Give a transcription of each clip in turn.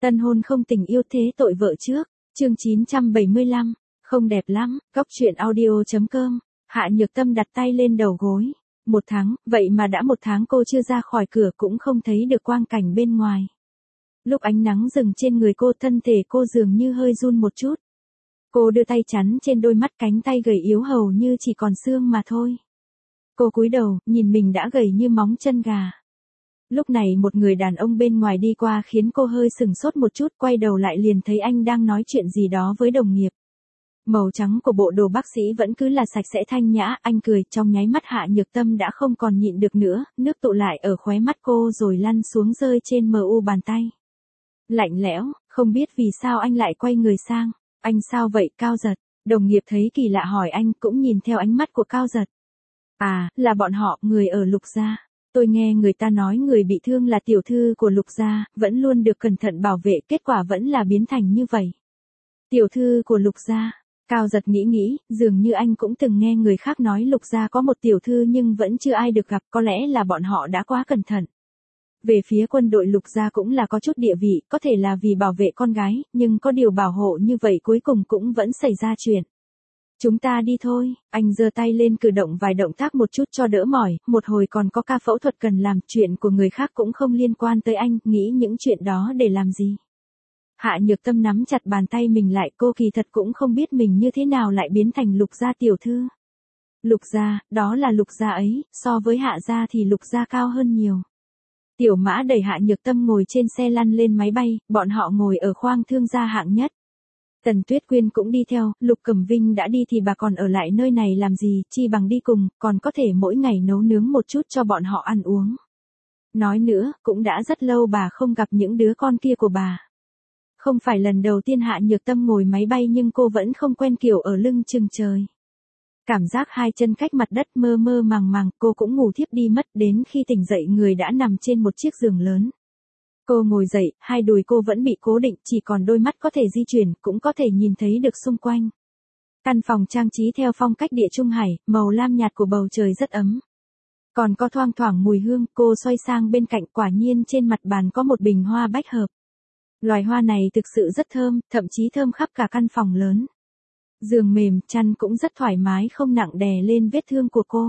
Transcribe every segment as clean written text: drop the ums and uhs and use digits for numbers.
Tân hôn không tình yêu thế tội vợ trước, chương 975, không đẹp lắm, góc chuyện audio.com, Hạ Nhược Tâm đặt tay lên đầu gối. 1 tháng, vậy mà đã 1 tháng cô chưa ra khỏi cửa cũng không thấy được quang cảnh bên ngoài. Lúc ánh nắng dừng trên người cô, thân thể cô dường như hơi run một chút. Cô đưa tay chắn trên đôi mắt, cánh tay gầy yếu hầu như chỉ còn xương mà thôi. Cô cúi đầu, nhìn mình đã gầy như móng chân gà. Lúc này một người đàn ông bên ngoài đi qua khiến cô hơi sừng sốt một chút, quay đầu lại liền thấy anh đang nói chuyện gì đó với đồng nghiệp. Màu trắng của bộ đồ bác sĩ vẫn cứ là sạch sẽ thanh nhã, anh cười, trong nháy mắt Hạ Nhược Tâm đã không còn nhịn được nữa, nước tụ lại ở khóe mắt cô rồi lăn xuống rơi trên mu bàn tay. Lạnh lẽo, không biết vì sao anh lại quay người sang. Anh sao vậy, Cao Giật? Đồng nghiệp thấy kỳ lạ hỏi anh, cũng nhìn theo ánh mắt của Cao Giật. À, là bọn họ, người ở Lục gia. Tôi nghe người ta nói người bị thương là tiểu thư của Lục gia, vẫn luôn được cẩn thận bảo vệ, kết quả vẫn là biến thành như vậy. Tiểu thư của Lục gia. Cao Giật nghĩ, dường như anh cũng từng nghe người khác nói Lục gia có một tiểu thư nhưng vẫn chưa ai được gặp, có lẽ là bọn họ đã quá cẩn thận. Về phía quân đội Lục gia cũng là có chút địa vị, có thể là vì bảo vệ con gái, nhưng có điều bảo hộ như vậy cuối cùng cũng vẫn xảy ra chuyện. Chúng ta đi thôi, anh giơ tay lên cử động vài động tác một chút cho đỡ mỏi, một hồi còn có ca phẫu thuật cần làm, chuyện của người khác cũng không liên quan tới anh, nghĩ những chuyện đó để làm gì. Hạ Nhược Tâm nắm chặt bàn tay mình lại, cô kỳ thật cũng không biết mình như thế nào lại biến thành Lục gia tiểu thư. Lục gia, đó là Lục gia ấy, so với Hạ gia thì Lục gia cao hơn nhiều. Tiểu Mã đẩy Hạ Nhược Tâm ngồi trên xe lăn lên máy bay, bọn họ ngồi ở khoang thương gia hạng nhất. Tần Tuyết Quyên cũng đi theo, Lục Cẩm Vinh đã đi thì bà còn ở lại nơi này làm gì, chi bằng đi cùng, còn có thể mỗi ngày nấu nướng một chút cho bọn họ ăn uống. Nói nữa, cũng đã rất lâu bà không gặp những đứa con kia của bà. Không phải lần đầu tiên Hạ Nhược Tâm ngồi máy bay nhưng cô vẫn không quen kiểu ở lưng chừng trời. Cảm giác hai chân cách mặt đất, mơ mơ màng màng, cô cũng ngủ thiếp đi mất, đến khi tỉnh dậy người đã nằm trên một chiếc giường lớn. Cô ngồi dậy, hai đùi cô vẫn bị cố định, chỉ còn đôi mắt có thể di chuyển, cũng có thể nhìn thấy được xung quanh. Căn phòng trang trí theo phong cách Địa Trung Hải, màu lam nhạt của bầu trời rất ấm. Còn có thoang thoảng mùi hương, cô xoay sang bên cạnh, quả nhiên trên mặt bàn có một bình hoa bách hợp. Loài hoa này thực sự rất thơm, thậm chí thơm khắp cả căn phòng lớn. Giường mềm, chăn cũng rất thoải mái, không nặng đè lên vết thương của cô.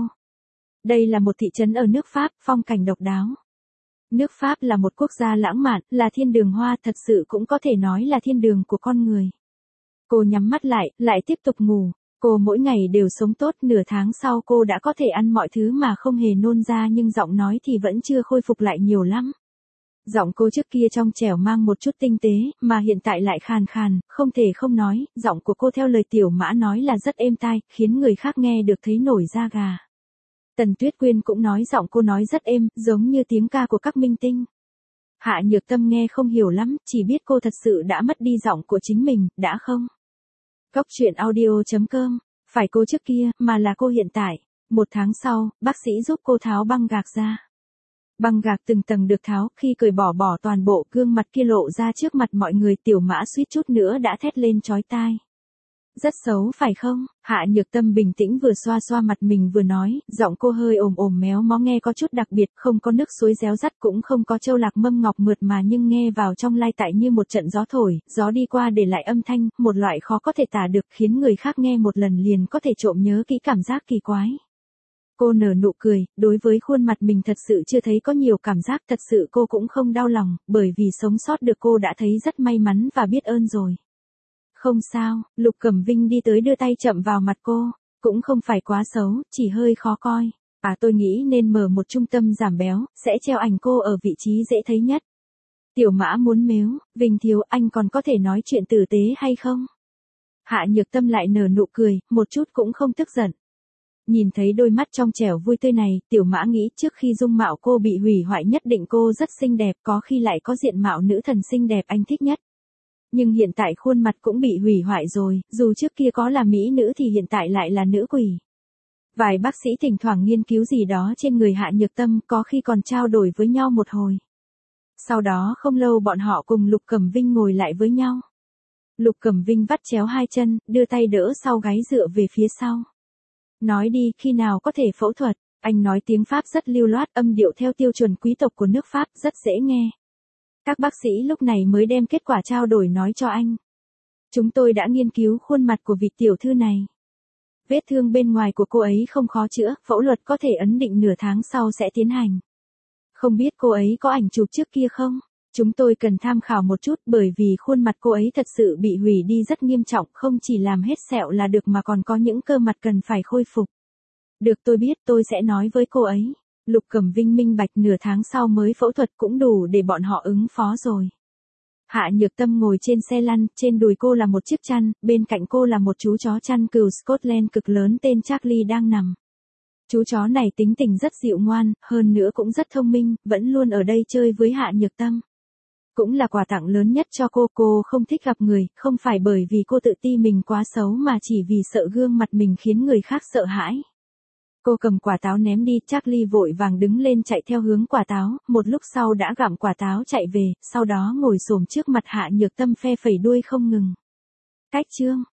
Đây là một thị trấn ở nước Pháp, phong cảnh độc đáo. Nước Pháp là một quốc gia lãng mạn, là thiên đường hoa, thật sự cũng có thể nói là thiên đường của con người. Cô nhắm mắt lại tiếp tục ngủ. Cô mỗi ngày đều sống tốt, nửa tháng sau cô đã có thể ăn mọi thứ mà không hề nôn ra, nhưng giọng nói thì vẫn chưa khôi phục lại nhiều lắm. Giọng cô trước kia trong trẻo mang một chút tinh tế, mà hiện tại lại khàn khàn, không thể không nói, giọng của cô theo lời Tiểu Mã nói là rất êm tai, khiến người khác nghe được thấy nổi da gà. Tần Tuyết Quyên cũng nói giọng cô nói rất êm, giống như tiếng ca của các minh tinh. Hạ Nhược Tâm nghe không hiểu lắm, chỉ biết cô thật sự đã mất đi giọng của chính mình, đã không? Góc chuyện audio.com, phải cô trước kia, mà là cô hiện tại. 1 tháng sau, bác sĩ giúp cô tháo băng gạc ra. Băng gạc từng tầng được tháo, khi cởi bỏ toàn bộ, gương mặt kia lộ ra trước mặt mọi người, Tiểu Mã suýt chút nữa đã thét lên chói tai. Rất xấu phải không? Hạ Nhược Tâm bình tĩnh vừa xoa xoa mặt mình vừa nói, giọng cô hơi ồm méo mó nghe có chút đặc biệt, không có nước suối réo rắt cũng không có châu lạc mâm ngọc mượt mà, nhưng nghe vào trong lai tại như một trận gió thổi, gió đi qua để lại âm thanh, một loại khó có thể tả được, khiến người khác nghe một lần liền có thể trộm nhớ kỹ, cảm giác kỳ quái. Cô nở nụ cười, đối với khuôn mặt mình thật sự chưa thấy có nhiều cảm giác, thật sự cô cũng không đau lòng, bởi vì sống sót được cô đã thấy rất may mắn và biết ơn rồi. Không sao, Lục Cẩm Vinh đi tới đưa tay chậm vào mặt cô, cũng không phải quá xấu, chỉ hơi khó coi. À, tôi nghĩ nên mở một trung tâm giảm béo, sẽ treo ảnh cô ở vị trí dễ thấy nhất. Tiểu Mã muốn mếu, Vinh thiếu, anh còn có thể nói chuyện tử tế hay không? Hạ Nhược Tâm lại nở nụ cười, một chút cũng không tức giận. Nhìn thấy đôi mắt trong trẻo vui tươi này, Tiểu Mã nghĩ trước khi dung mạo cô bị hủy hoại nhất định cô rất xinh đẹp, có khi lại có diện mạo nữ thần xinh đẹp anh thích nhất. Nhưng hiện tại khuôn mặt cũng bị hủy hoại rồi, dù trước kia có là mỹ nữ thì hiện tại lại là nữ quỷ. Vài bác sĩ thỉnh thoảng nghiên cứu gì đó trên người Hạ Nhược Tâm, có khi còn trao đổi với nhau một hồi. Sau đó không lâu bọn họ cùng Lục Cẩm Vinh ngồi lại với nhau. Lục Cẩm Vinh vắt chéo hai chân, đưa tay đỡ sau gáy dựa về phía sau. Nói đi, khi nào có thể phẫu thuật? Anh nói tiếng Pháp rất lưu loát, âm điệu theo tiêu chuẩn quý tộc của nước Pháp, rất dễ nghe. Các bác sĩ lúc này mới đem kết quả trao đổi nói cho anh. Chúng tôi đã nghiên cứu khuôn mặt của vị tiểu thư này. Vết thương bên ngoài của cô ấy không khó chữa, phẫu thuật có thể ấn định nửa tháng sau sẽ tiến hành. Không biết cô ấy có ảnh chụp trước kia không? Chúng tôi cần tham khảo một chút bởi vì khuôn mặt cô ấy thật sự bị hủy đi rất nghiêm trọng, không chỉ làm hết sẹo là được mà còn có những cơ mặt cần phải khôi phục. Được, tôi biết, tôi sẽ nói với cô ấy. Lục Cẩm Vinh minh bạch, nửa tháng sau mới phẫu thuật cũng đủ để bọn họ ứng phó rồi. Hạ Nhược Tâm ngồi trên xe lăn, trên đùi cô là một chiếc chăn, bên cạnh cô là một chú chó chăn cừu Scotland cực lớn tên Charlie đang nằm. Chú chó này tính tình rất dịu ngoan, hơn nữa cũng rất thông minh, vẫn luôn ở đây chơi với Hạ Nhược Tâm. Cũng là quà tặng lớn nhất cho cô không thích gặp người, không phải bởi vì cô tự ti mình quá xấu mà chỉ vì sợ gương mặt mình khiến người khác sợ hãi. Cô cầm quả táo ném đi, Charlie vội vàng đứng lên chạy theo hướng quả táo, một lúc sau đã gặm quả táo chạy về, sau đó ngồi xổm trước mặt Hạ Nhược Tâm phe phẩy đuôi không ngừng. Cách chương